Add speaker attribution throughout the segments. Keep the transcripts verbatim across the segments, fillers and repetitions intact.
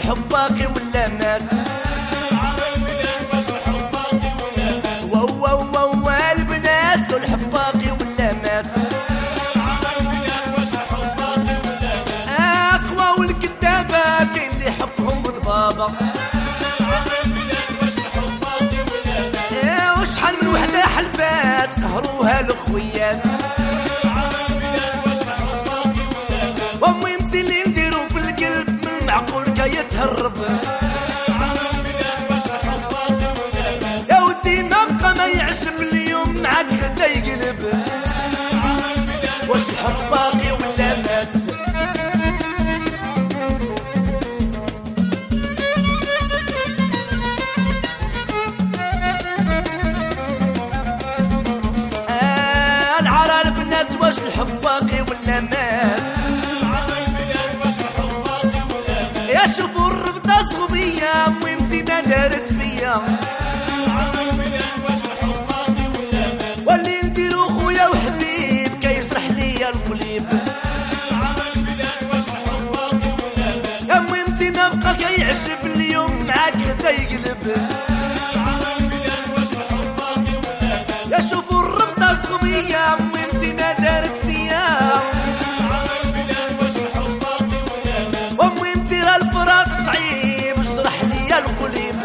Speaker 1: الحب باقي ولا مات؟ ووا البنات والحب باقي ولا مات؟ اقوى والكذابة كاين اللي يحبهم ضبابة. ايه وشحال من وحدة حلفات قهروها الخويات. امي انتي اللي نديرو في القلب من معقول كيتهرب. يا ودي ما بقى ما يعجب اليوم معاك غدا يقلب. واش الحب باقي ولا مات؟ آه العرى البنات واش الحب باقي ولا مات؟ يا شوفوا الربطة صغبية امي مزينة دارت فيا. واللي نديرو خويا وحبيب كيجرح ليا القليب. يا امي مزينة بقى كيعجب اليوم معاك غدا يقلب. يا شوفوا الربطة صغبية امي مزينة دارت فيا. امي مزينة الفراق صعيب جرح ليا القليب.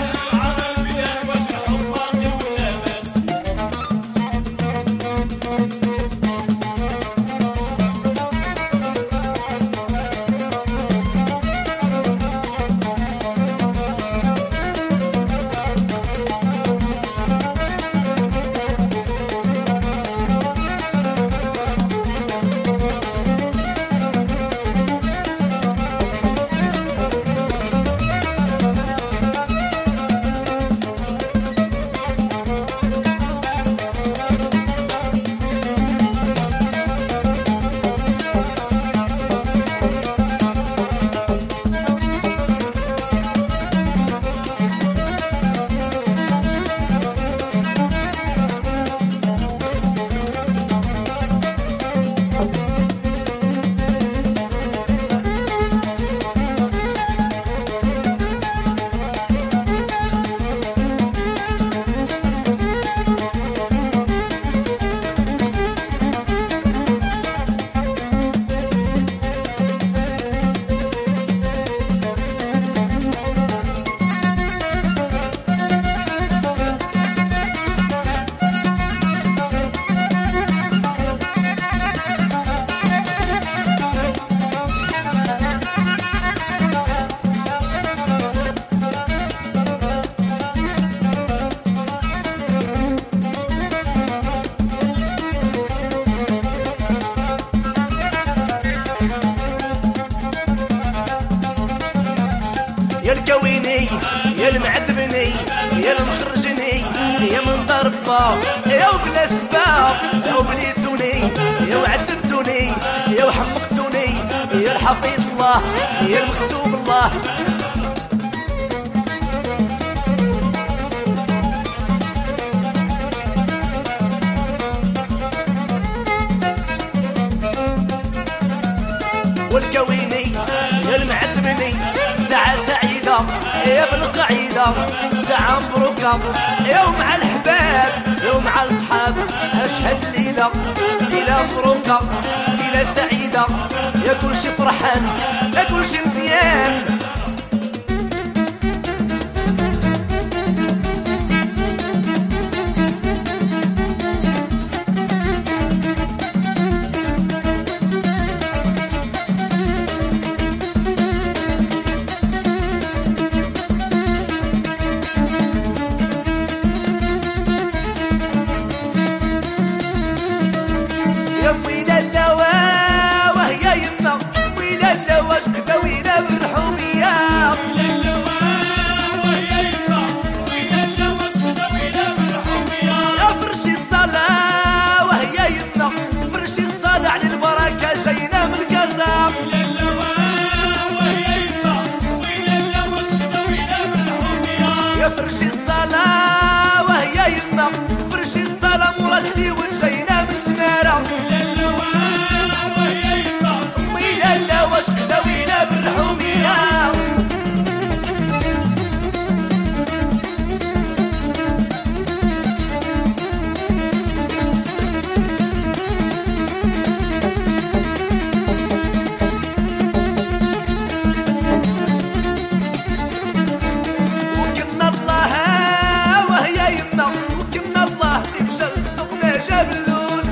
Speaker 1: يا الكويني يا المعذبني يا المخرجني يا من ضربة يا وبلا سباب يا وبليتوني يا وعذبتوني يا وحمقتوني يا الحفيظ الله يا المكتوب الله. والكويني يا المعذبني ساعة سعيدة يا بالقعيدة ساعة مبروكة يا ومع الحباب يا ومع الصحاب. أشهد ليلة ليلة مبروكة ليلة سعيدة يا كلشي فرحان يا كلشي مزيان. يا امي لالا وهي يما امي لالا واش قداوينا بالرحومية. يا فرشي الصلاة وهي يما فرشي الصلاة على البركة جاينا من كازا. يا فرشي الصلاة وهي يما فرشي الصلاة مراد حدي وجاينا من تمارة. امي لالا واش قداوينا بالرحومية. اللي مشى للسوق ما جاب اللوز.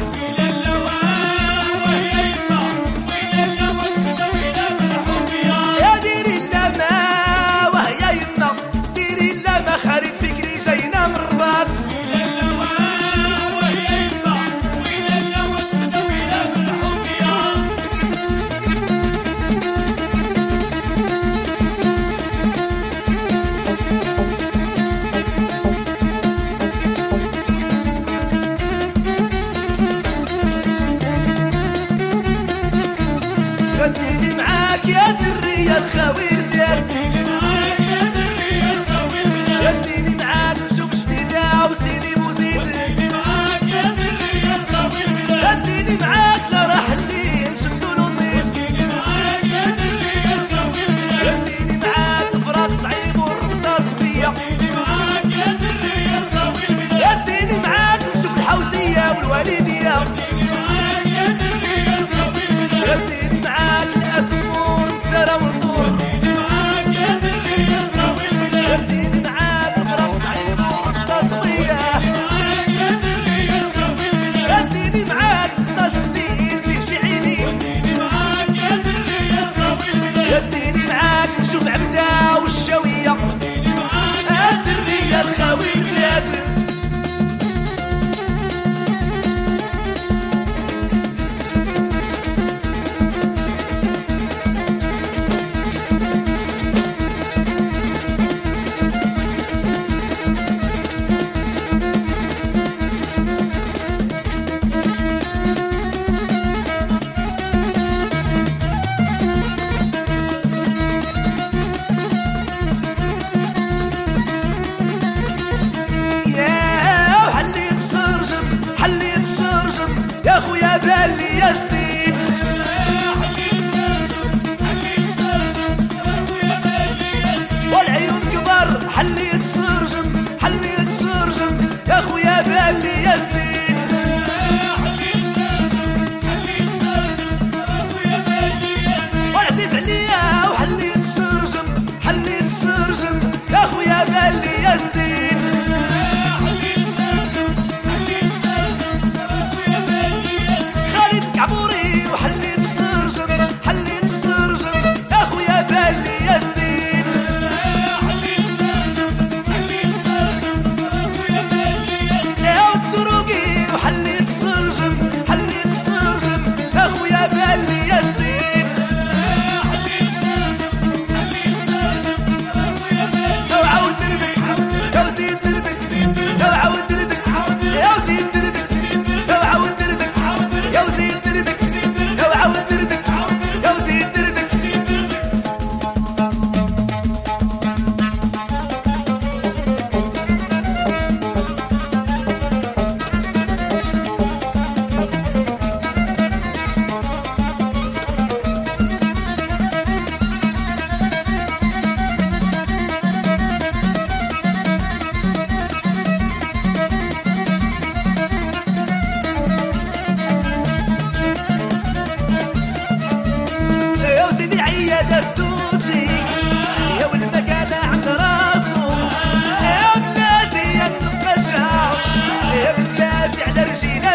Speaker 1: يا ديري اللما وهي يما ديري اللما خالد فكري جاينا من الرباط. وديني معاك يا دري يا الخوير ديال، وديني معاك نشوف شديدة وسيدي بوزيد، وديني معاك لا راح اللي نشدو الوطيل، وديني معاك الفراق صعيب والربطة صبية، وديني معاك نشوف الحوزية والوالدية، وديني معاك الأسمور نتسارى ونطور، وديني معاك الفراق صعيب والربطة صبية، وديني معاك صطاد السيد فيه شي عينين، وديني معاك نشوف عبدة والشاوية، الدرية الخاوير بلاد. يا خويا بالي يا الزين والعيون كبر حليت السرجم حليت السرجم يا خويا بالي يا الزين والعزيز عليا وحليت السرجم حليت السرجم يا خويا بالي يا الزين عبوري وحليت السرجم حليت السرجم يا خويا بالي يا الزين يا التروقي وحليت السرجم حليت السرجم يا خويا بالي يا الزين لو عاود دردك لو زيد دردك لو عاود دردك لو زيد دردك لو عاود دردك لو زيد دردك لو عاود دردك لو زيد دردك. يا وسيدي عياد السوسي يا والمكانة عند راسو يا بلادي يا النقاشة يا بلادي على رجينا